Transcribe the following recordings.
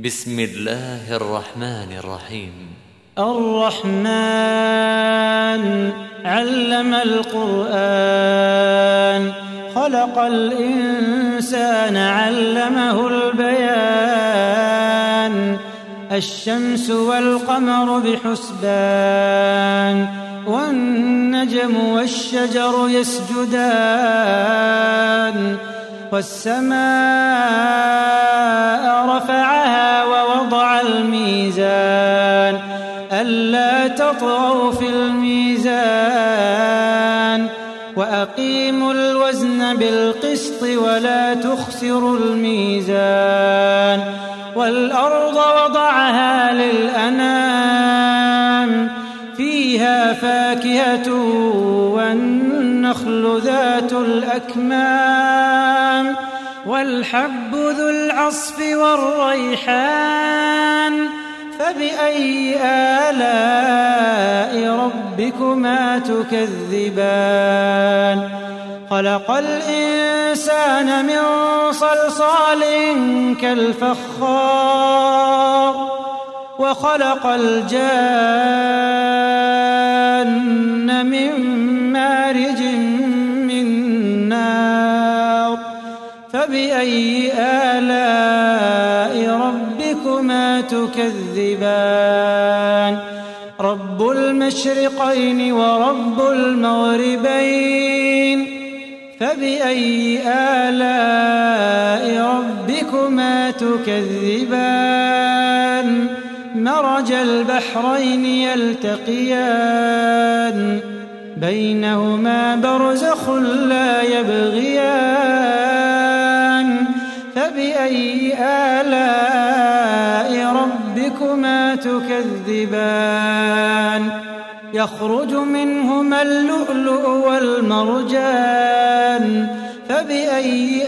بسم الله الرحمن الرحيم. الرحمن علم القرآن، خلق الإنسان علمه البيان. الشمس والقمر بحسبان، والنجم والشجر يسجدان. والسماء رفعها ووضع الميزان، ألا تطغوا في الميزان. وأقيموا الوزن بالقسط ولا تخسروا الميزان. والأرض وضعها للأنام، فيها فاكهة والنخل ذات الأكمام، والحب ذو العصف والريحان. فبأي آلاء ربكما تكذبان؟ خلق الإنسان من صلصال كالفخار، وخلق الجان من مارج من نار. فبأي آلاء ربكما تكذبان؟ رب المشرقين ورب المغربين. فبأي آلاء ربكما تكذبان؟ مرج البحرين يلتقيان، بينهما برزخ لا يبغيان. فبأي آلاء ربكما تكذبان؟ يخرج منهما اللؤلؤ والمرجان. فبأي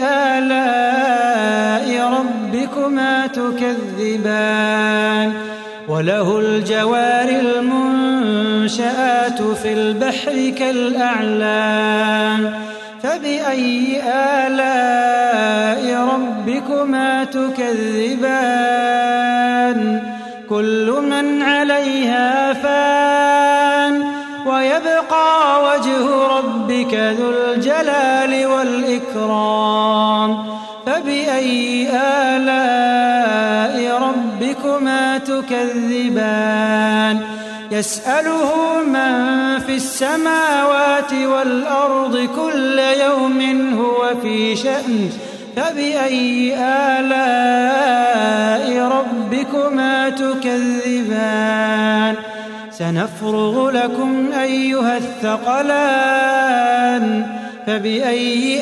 آلاء ربكما تكذبان؟ وله الجوار المنشآت في البحر كالأعلام. فبأي آلاء ربكما تكذبان؟ كل من عليها فان، ويبقى وجه ربك ذو الجلال والإكرام. فبأي آلاء ربكما تكذبان؟ يسأله من في السماوات والأرض كل يوم هو في شأن. فبأي آلاء ربكما تكذبان؟ سنفرغ لكم أيها الثقلان. فبأي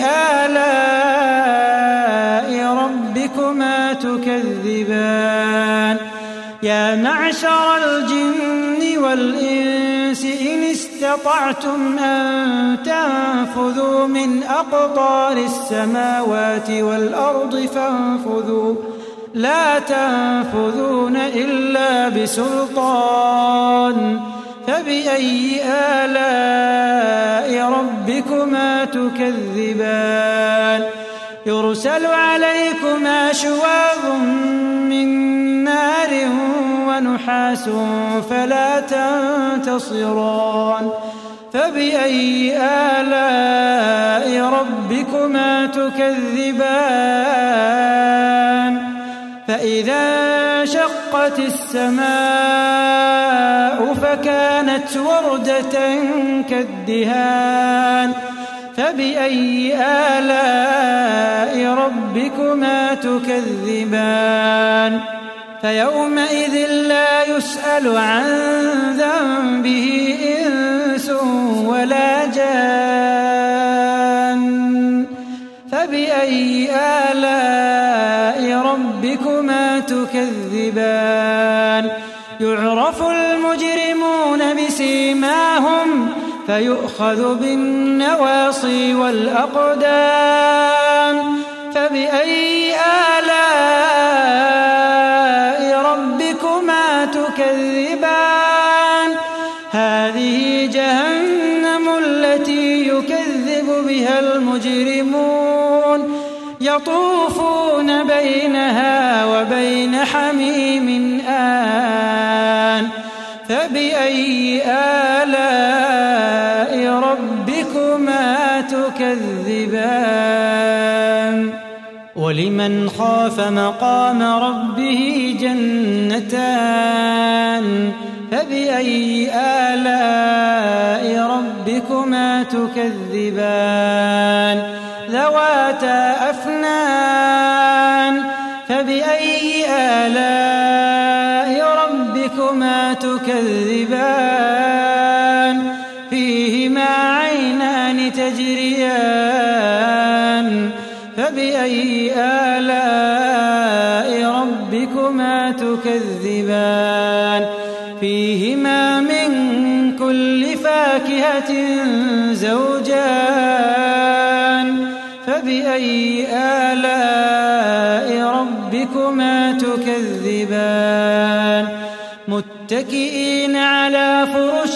آلاء ربكما تكذبان؟ يا معشر الجن والإنس إن استطعتم أن تنفذوا من أقطار السماوات والأرض فانفذوا، لا تنفذون إلا بسلطان. فبأي آلاء ربكما تكذبان؟ يرسل عليكما شواظ من نار ونحاس فلا تنتصران. فبأي آلاء ربكما تكذبان؟ فإذا انشقت السماء فكانت وردة كالدهان. فبأي آلاء ربكما تكذبان؟ فيومئذ لا يسأل عن ذنبه إنس ولا جان. فبأي آلاء ربكما تكذبان؟ يعرف المجرمون بسيماهم، فيؤخذ بالنواصي والأقدام. فبأي آلاء ربكما تكذبان؟ هذه جهنم التي يكذب بها المجرمون، يطوفون بينها وبين حميم آن فبأي آلاء ربكما تكذبان ولمن خاف مقام ربه جنتان فبأي آلاء ربكما تكذبان ذواتا أفنان فبأي آلاء ربكما تكذبان فيهما عينان تجريان فبأي آلاء ربكما تكذبان فيهما من كل فاكهة زوجان فبأي آلاء ربكما تكذبان متكئين على فرش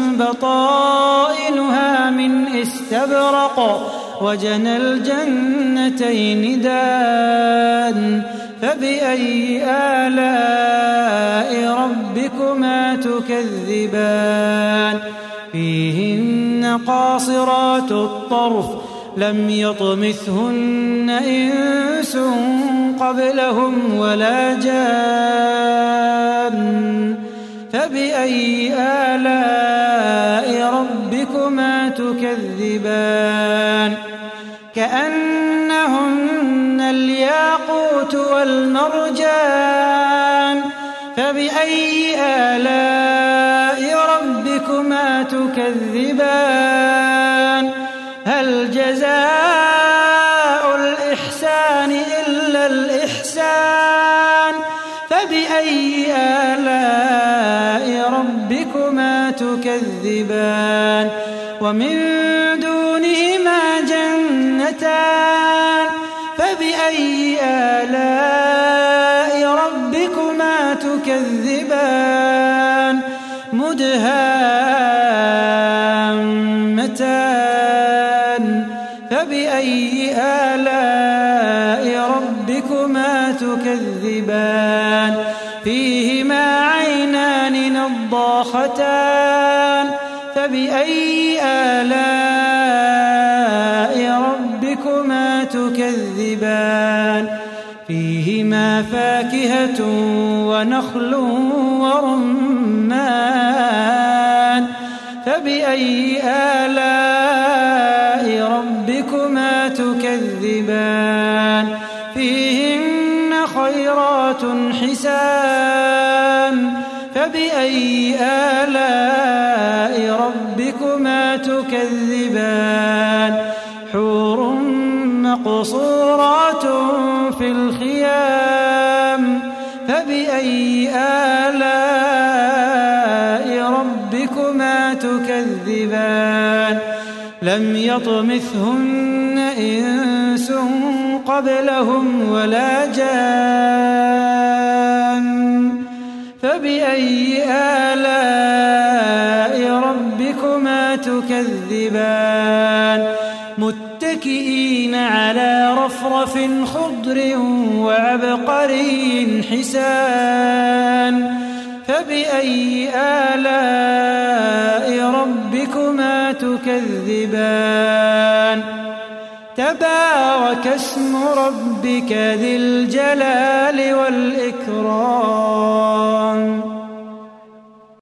بطائنها من استبرق وجنى الجنتين دان فبأي آلاء ربكما تكذبان فيهن قاصرات الطرف لم يطمثهن إنس قبلهم ولا جان فبأي آلاء ربكما تكذبان كأنهن الياقوت والمرجان فبأي آلاء ربكما تكذبان هل جزاء الإحسان إلا الإحسان فبأي آلاء ربكما تكذبان ومن دونهما جنتان فبأي آلاء ربكما تكذبان مدهامتان فبأي آلاء ربكما تكذبان فيهما عينان نضاختان فبأي آلاء ربكما تكذبان فيهما فاكهة ونخل ورمان فبأي آلاء ربكما تكذبان فيهن خيرات حسان فبأي آلاء ربكما تكذبان حور مقصورات في الخيام فبأي آلاء ربكما تكذبان لم يطمثهن إنس قبلهم ولا جان فبأي آلاء ربكما تكذبان متكئين على رفرف خضر وعبقري حسان فبأي آلاء ربكما تكذبان تبارك اسم ربك ذي الجلال والإكرام